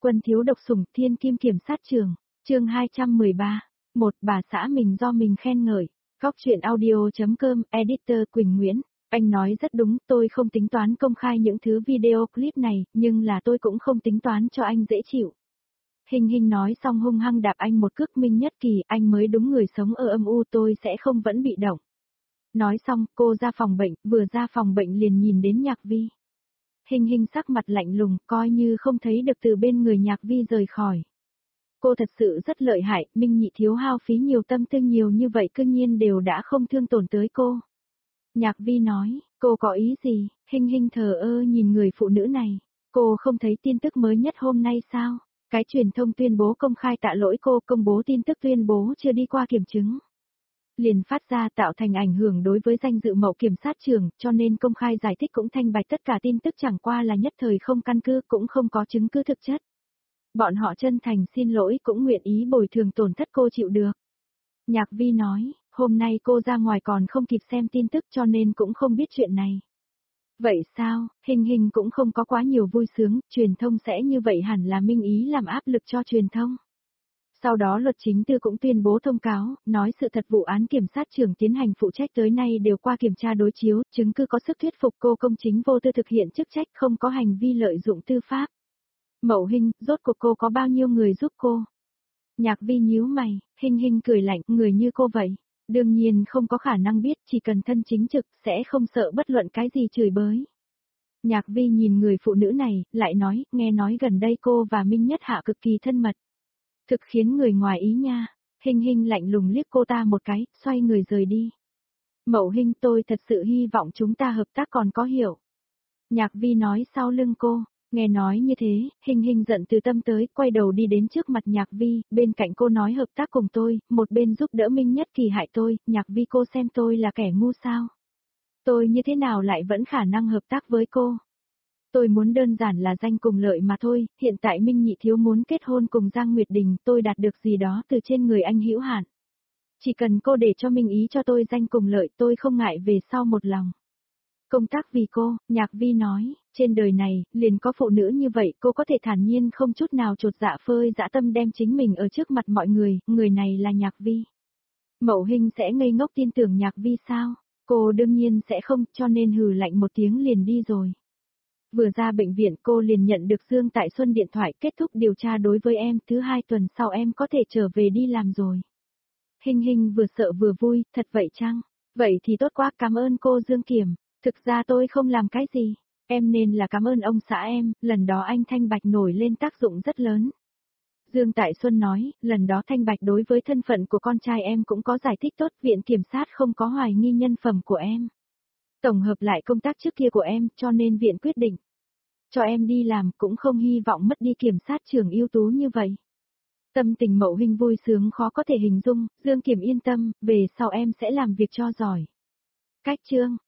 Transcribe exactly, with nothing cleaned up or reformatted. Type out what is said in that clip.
Quân thiếu độc sủng thiên kim kiểm sát trường, chương hai trăm mười ba. Một bà xã mình do mình khen ngợi. Góc truyện audio.com, editor Quỳnh Nguyễn. Anh nói rất đúng, tôi không tính toán công khai những thứ video clip này, nhưng là tôi cũng không tính toán cho anh dễ chịu. Hình hình nói xong hung hăng đạp anh một cước. Minh Nhất Kỳ, anh mới đúng người sống ở âm u, tôi sẽ không vẫn bị động. Nói xong, cô ra phòng bệnh, vừa ra phòng bệnh liền nhìn đến Nhạc Vi. Hình hình sắc mặt lạnh lùng, coi như không thấy được từ bên người Nhạc Vi rời khỏi. Cô thật sự rất lợi hại, Minh Nhị thiếu hao phí nhiều tâm tư nhiều như vậy cư nhiên đều đã không thương tổn tới cô. Nhạc Vi nói, cô có ý gì? Hình hình thờ ơ nhìn người phụ nữ này. Cô không thấy tin tức mới nhất hôm nay sao? Cái truyền thông tuyên bố công khai tạ lỗi cô, công bố tin tức tuyên bố chưa đi qua kiểm chứng. Liền phát ra tạo thành ảnh hưởng đối với danh dự mậu kiểm sát trưởng, cho nên công khai giải thích cũng thanh bạch tất cả tin tức chẳng qua là nhất thời không căn cứ cũng không có chứng cứ thực chất. Bọn họ chân thành xin lỗi cũng nguyện ý bồi thường tổn thất cô chịu được. Nhạc Vi nói, hôm nay cô ra ngoài còn không kịp xem tin tức cho nên cũng không biết chuyện này. Vậy sao, hình hình cũng không có quá nhiều vui sướng, truyền thông sẽ như vậy hẳn là Minh ý làm áp lực cho truyền thông. Sau đó luật chính tư cũng tuyên bố thông cáo, nói sự thật vụ án kiểm sát trưởng tiến hành phụ trách tới nay đều qua kiểm tra đối chiếu, chứng cứ có sức thuyết phục cô công chính vô tư thực hiện chức trách không có hành vi lợi dụng tư pháp. Mậu Hình, rốt cuộc cô có bao nhiêu người giúp cô? Nhạc Vi nhíu mày, Hình hình cười lạnh, người như cô vậy. Đương nhiên không có khả năng biết, chỉ cần thân chính trực, sẽ không sợ bất luận cái gì chửi bới. Nhạc Vi nhìn người phụ nữ này, lại nói, nghe nói gần đây cô và Minh Nhất Hạ cực kỳ thân mật. Thực khiến người ngoài ý nha. Hình hình lạnh lùng liếc cô ta một cái, xoay người rời đi. Mậu Hình, tôi thật sự hy vọng chúng ta hợp tác còn có hiểu. Nhạc Vi nói sau lưng cô. Nghe nói như thế, hình hình giận từ tâm tới, quay đầu đi đến trước mặt Nhạc Vi, bên cạnh cô nói hợp tác cùng tôi, một bên giúp đỡ Minh Nhất Kỳ hại tôi, Nhạc Vi cô xem tôi là kẻ ngu sao? Tôi như thế nào lại vẫn khả năng hợp tác với cô? Tôi muốn đơn giản là danh cùng lợi mà thôi, hiện tại Minh Nhị thiếu muốn kết hôn cùng Giang Nguyệt Đình, tôi đạt được gì đó từ trên người anh Hữu Hạn. Chỉ cần cô để cho Minh ý cho tôi danh cùng lợi, tôi không ngại về sau một lòng. Công tác vì cô, Nhạc Vi nói, trên đời này, liền có phụ nữ như vậy, cô có thể thản nhiên không chút nào chột dạ phơi dã tâm đem chính mình ở trước mặt mọi người, người này là Nhạc Vi. Mậu Hình sẽ ngây ngốc tin tưởng Nhạc Vi sao? Cô đương nhiên sẽ không, cho nên hừ lạnh một tiếng liền đi rồi. Vừa ra bệnh viện cô liền nhận được Dương Tại Xuân điện thoại kết thúc điều tra đối với em, thứ hai tuần sau em có thể trở về đi làm rồi. Hình hình vừa sợ vừa vui, thật vậy chăng? Vậy thì tốt quá, cảm ơn cô Dương Kiểm. Thực ra tôi không làm cái gì, em nên là cảm ơn ông xã em, lần đó anh Thanh Bạch nổi lên tác dụng rất lớn. Dương Tại Xuân nói, lần đó Thanh Bạch đối với thân phận của con trai em cũng có giải thích tốt, viện kiểm sát không có hoài nghi nhân phẩm của em. Tổng hợp lại công tác trước kia của em, cho nên viện quyết định cho em đi làm, cũng không hy vọng mất đi kiểm sát trưởng ưu tú như vậy. Tâm tình Mậu Hình vui sướng khó có thể hình dung, Dương Kiểm yên tâm, về sau em sẽ làm việc cho giỏi. Cách chương